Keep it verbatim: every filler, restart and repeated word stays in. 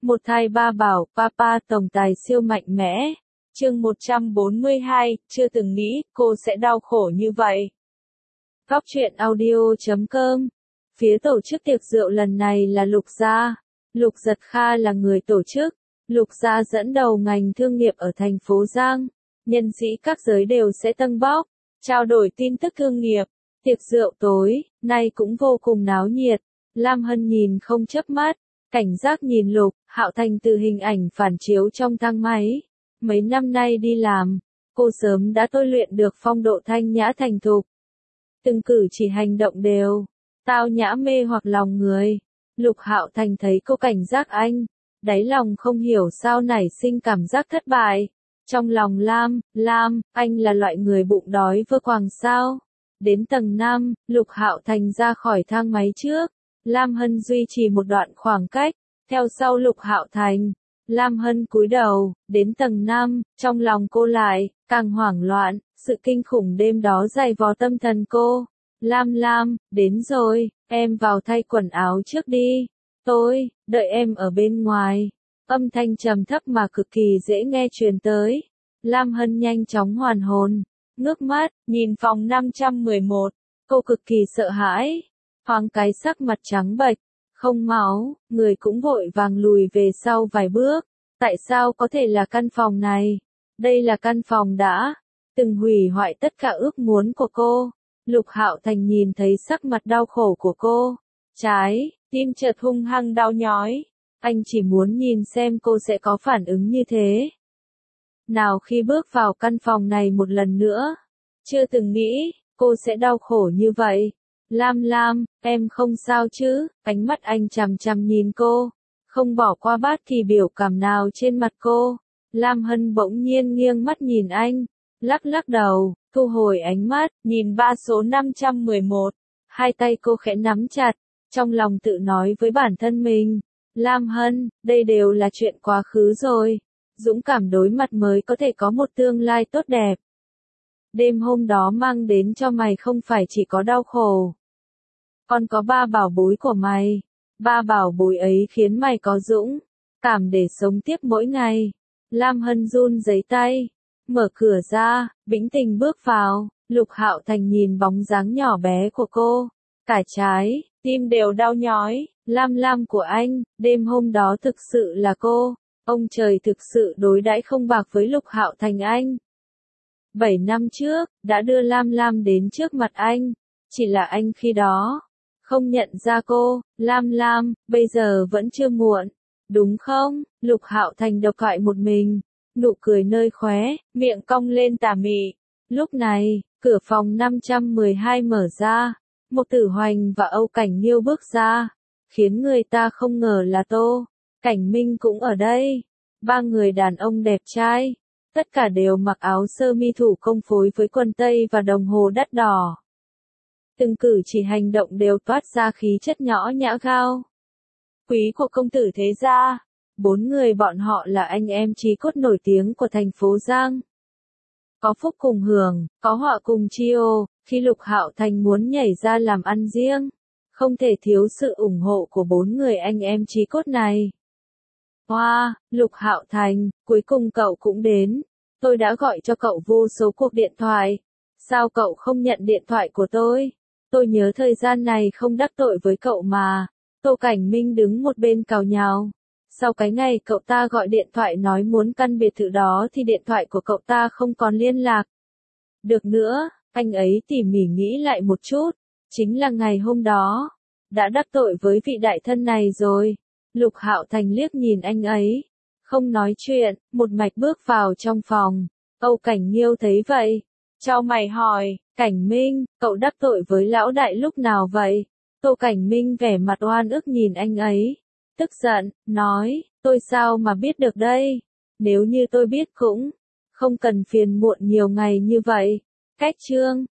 Một thai ba bảo, Papa tổng tài siêu mạnh mẽ. Chương một trăm bốn mươi hai, chưa từng nghĩ cô sẽ đau khổ như vậy. Góc truyện audio chấm com. Phía tổ chức tiệc rượu lần này là Lục Gia. Lục Giật Kha là người tổ chức. Lục Gia dẫn đầu ngành thương nghiệp ở thành phố Giang. Nhân sĩ các giới đều sẽ tâng bóc, trao đổi tin tức thương nghiệp. Tiệc rượu tối, nay cũng vô cùng náo nhiệt. Lam Hân nhìn không chớp mắt, cảnh giác nhìn Lục Hạo Thành từ hình ảnh phản chiếu trong thang máy. Mấy năm nay đi làm, cô sớm đã tôi luyện được phong độ thanh nhã thành thục. Từng cử chỉ hành động đều, tao nhã mê hoặc lòng người. Lục Hạo Thành thấy cô cảnh giác anh, đáy lòng không hiểu sao nảy sinh cảm giác thất bại. Trong lòng Lam, Lam, anh là loại người bụng đói vơ quàng sao? Đến tầng năm, Lục Hạo Thành ra khỏi thang máy trước. Lam Hân duy trì một đoạn khoảng cách, theo sau Lục Hạo Thành. Lam Hân cúi đầu, đến tầng năm, trong lòng cô lại, càng hoảng loạn, sự kinh khủng đêm đó dày vò tâm thần cô. Lam Lam, đến rồi, em vào thay quần áo trước đi. Tôi, đợi em ở bên ngoài. Âm thanh trầm thấp mà cực kỳ dễ nghe truyền tới. Lam Hân nhanh chóng hoàn hồn, ngước mắt, nhìn phòng năm trăm mười một. Cô cực kỳ sợ hãi. Thoáng cái sắc mặt trắng bệch, không máu, người cũng vội vàng lùi về sau vài bước. Tại sao có thể là căn phòng này? Đây là căn phòng đã từng hủy hoại tất cả ước muốn của cô. Lục Hạo Thành nhìn thấy sắc mặt đau khổ của cô, trái tim chợt hung hăng đau nhói. Anh chỉ muốn nhìn xem cô sẽ có phản ứng như thế nào khi bước vào căn phòng này một lần nữa. Chưa từng nghĩ cô sẽ đau khổ như vậy. Lam Lam, em không sao chứ? Ánh mắt anh chằm chằm nhìn cô, không bỏ qua bất kỳ biểu cảm nào trên mặt cô. Lam Hân bỗng nhiên nghiêng mắt nhìn anh, lắc lắc đầu, thu hồi ánh mắt, nhìn ba số năm trăm mười một. Hai tay cô khẽ nắm chặt, trong lòng tự nói với bản thân mình. Lam Hân, đây đều là chuyện quá khứ rồi. Dũng cảm đối mặt mới có thể có một tương lai tốt đẹp. Đêm hôm đó mang đến cho mày không phải chỉ có đau khổ, còn có ba bảo bối của mày. Ba bảo bối ấy khiến mày có dũng cảm để sống tiếp mỗi ngày. Lam Hân run rẩy tay, mở cửa ra, bĩnh tình bước vào. Lục Hạo Thành nhìn bóng dáng nhỏ bé của cô, cả trái tim đều đau nhói. Lam Lam của anh, đêm hôm đó thực sự là cô. Ông trời thực sự đối đãi không bạc với Lục Hạo Thành anh. Bảy năm trước, đã đưa Lam Lam đến trước mặt anh. Chỉ là anh khi đó không nhận ra cô. Lam Lam, bây giờ vẫn chưa muộn, đúng không? Lục Hạo Thành độc thoại một mình, nụ cười nơi khóe, miệng cong lên tà mị. Lúc này, cửa phòng năm trăm mười hai mở ra. Một Tử Hoành và Âu Cảnh Nghiêu bước ra, khiến người ta không ngờ là Tô Cảnh Minh cũng ở đây. Ba người đàn ông đẹp trai, tất cả đều mặc áo sơ mi thủ công phối với quần tây và đồng hồ đắt đỏ. Từng cử chỉ hành động đều toát ra khí chất nhỏ nhã cao quý của công tử thế gia. Bốn người bọn họ là anh em chí cốt nổi tiếng của thành phố Giang. Có phúc cùng hưởng, có họa cùng chịu. Khi Lục Hạo Thành muốn nhảy ra làm ăn riêng, không thể thiếu sự ủng hộ của bốn người anh em chí cốt này. Hoa, wow, Lục Hạo Thành, cuối cùng cậu cũng đến. Tôi đã gọi cho cậu vô số cuộc điện thoại. Sao cậu không nhận điện thoại của tôi? Tôi nhớ thời gian này không đắc tội với cậu mà. Tô Cảnh Minh đứng một bên cào nhào. Sau cái ngày cậu ta gọi điện thoại nói muốn căn biệt thự đó thì điện thoại của cậu ta không còn liên lạc được nữa. Anh ấy tỉ mỉ nghĩ lại một chút, chính là ngày hôm đó đã đắc tội với vị đại thân này rồi. Lục Hạo Thành liếc nhìn anh ấy, không nói chuyện, một mạch bước vào trong phòng. Âu Cảnh Nghiêu thấy vậy, chau mày hỏi, Cảnh Minh, cậu đắc tội với lão đại lúc nào vậy? Tô Cảnh Minh vẻ mặt oan ức nhìn anh ấy, tức giận, nói, tôi sao mà biết được đây? Nếu như tôi biết cũng không cần phiền muộn nhiều ngày như vậy. Cách chương